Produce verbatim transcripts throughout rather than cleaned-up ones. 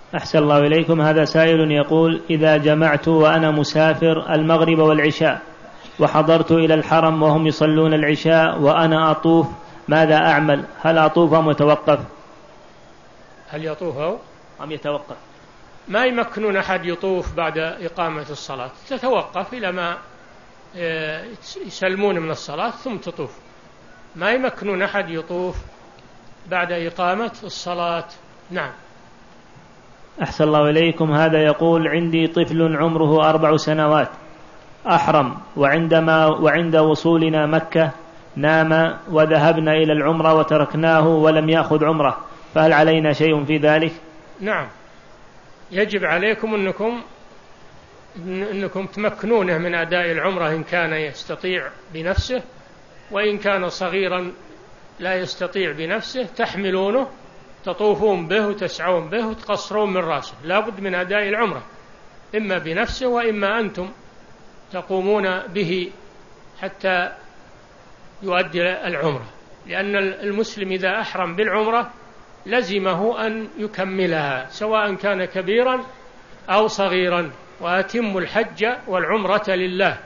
أحسن الله إليكم. هذا سائل يقول: إذا جمعت وأنا مسافر المغرب والعشاء وحضرت إلى الحرم وهم يصلون العشاء وأنا أطوف، ماذا أعمل؟ هل أطوف أم يتوقف؟ هل يطوف أو أم يتوقف؟ ما يمكنون أحد يطوف بعد إقامة الصلاة، تتوقف إلى ما يسلمون من الصلاة ثم تطوف. ما يمكنون أحد يطوف بعد إقامة الصلاة. نعم. أحسن الله إليكم. هذا يقول: عندي طفل عمره أربع سنوات أحرم، وعندما وعند وصولنا مكة نام وذهبنا إلى العمرة وتركناه ولم يأخذ عمره، فهل علينا شيء في ذلك؟ نعم، يجب عليكم أنكم أنكم تمكنونه من أداء العمرة إن كان يستطيع بنفسه، وإن كان صغيرا لا يستطيع بنفسه تحملونه تطوفون به وتسعون به وتقصرون من رأسه. لا بد من أداء العمرة إما بنفسه وإما أنتم تقومون به حتى يؤدي العمرة، لأن المسلم إذا أحرم بالعمرة لزمه أن يكملها سواء كان كبيرا أو صغيرا. وأتم الحج والعمرة لله،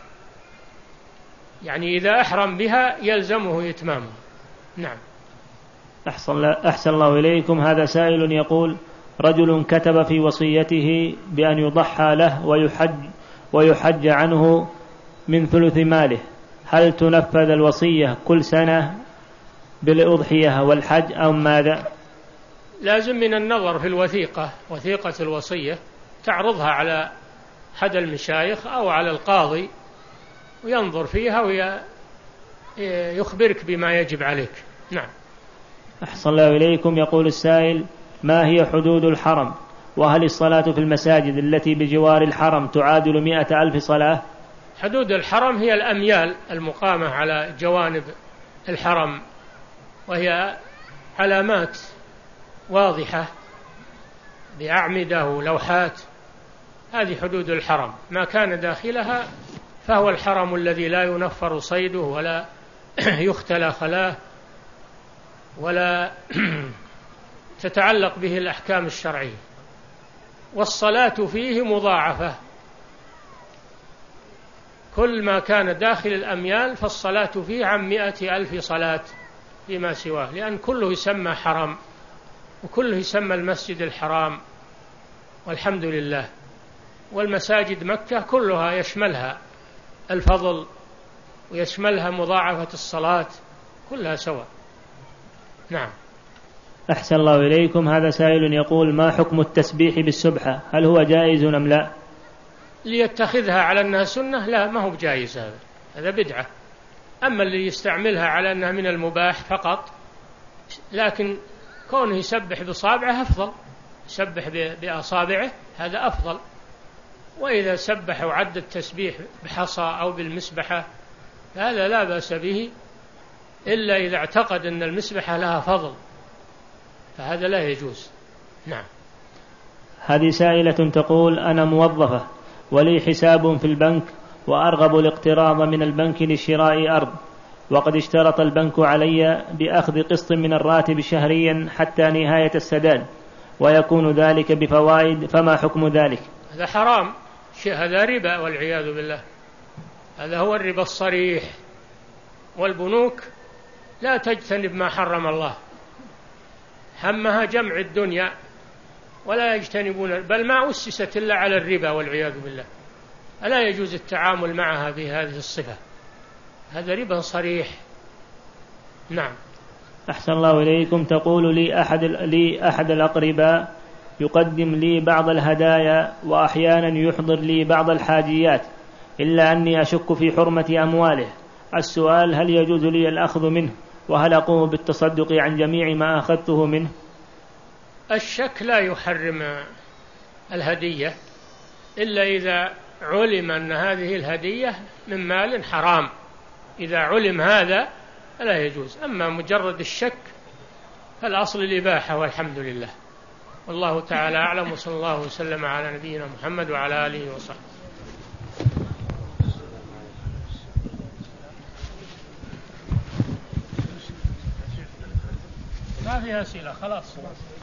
يعني إذا أحرم بها يلزمه إتمامها. نعم. أحسن الله إليكم. هذا سائل يقول: رجل كتب في وصيته بأن يضحى له ويحج, ويحج عنه من ثلث ماله، هل تنفذ الوصية كل سنة بالأضحية والحج أو ماذا؟ لازم من النظر في الوثيقة، وثيقة الوصية تعرضها على أحد المشايخ أو على القاضي وينظر فيها ويخبرك بما يجب عليك. نعم. أحسن الله إليكم. يقول السائل: ما هي حدود الحرم؟ وهل الصلاة في المساجد التي بجوار الحرم تعادل مئة ألف صلاة؟ حدود الحرم هي الأميال المقامة على جوانب الحرم، وهي علامات واضحة بأعمدة ولوحات، هذه حدود الحرم. ما كان داخلها فهو الحرم الذي لا ينفر صيده ولا يختلى خلاه ولا تتعلق به الأحكام الشرعية. والصلاة فيه مضاعفة، كل ما كان داخل الأميال فالصلاة فيه عن مئة ألف صلاة فيما سواه، لأن كله يسمى حرم وكله يسمى المسجد الحرام والحمد لله. والمساجد مكة كلها يشملها الفضل ويشملها مضاعفة الصلاة، كلها سواء. نعم. أحسن الله إليكم. هذا سائل يقول: ما حكم التسبيح بالسبحة؟ هل هو جائز أم لا؟ ليتخذها على أنها سنة لا، ما هو جائز، هذا هذا بدعة. أما اللي يستعملها على أنها من المباح فقط، لكن كونه يسبح بصابعه أفضل، يسبح بأصابعه هذا أفضل. وإذا سبح وعد التسبيح بحصى أو بالمسبحة هذا لا بأس به، إلا إذا اعتقد أن المسبحة لها فضل فهذا لا يجوز. نعم. هذه سائلة تقول: أنا موظفة ولي حساب في البنك وأرغب الاقتراض من البنك لشراء أرض، وقد اشترط البنك علي بأخذ قسط من الراتب شهريا حتى نهاية السداد، ويكون ذلك بفوائد، فما حكم ذلك؟ هذا حرام، هذا ربا والعياذ بالله، هذا هو الربا الصريح. والبنوك لا تجتنب ما حرم الله، همها جمع الدنيا ولا يجتنبون، بل ما أسست إلا على الربا والعياذ بالله. ألا يجوز التعامل معها بهذه الصفة، هذا ربا صريح. نعم. أحسن الله إليكم. تقول لي أحد, لي أحد الأقرباء يقدم لي بعض الهدايا وأحيانا يحضر لي بعض الحاجيات، إلا أني أشك في حرمة أمواله. السؤال: هل يجوز لي الأخذ منه؟ وهل أقوم بالتصدق عن جميع ما أخذته منه؟ الشك لا يحرم الهدية إلا إذا علم أن هذه الهدية من مال حرام، إذا علم هذا لا يجوز. أما مجرد الشك فالأصل الإباحة والحمد لله. والله تعالى أعلم، وصلى الله وسلم على نبينا محمد وعلى آله وصحبه. ما في أسئلة خلاص.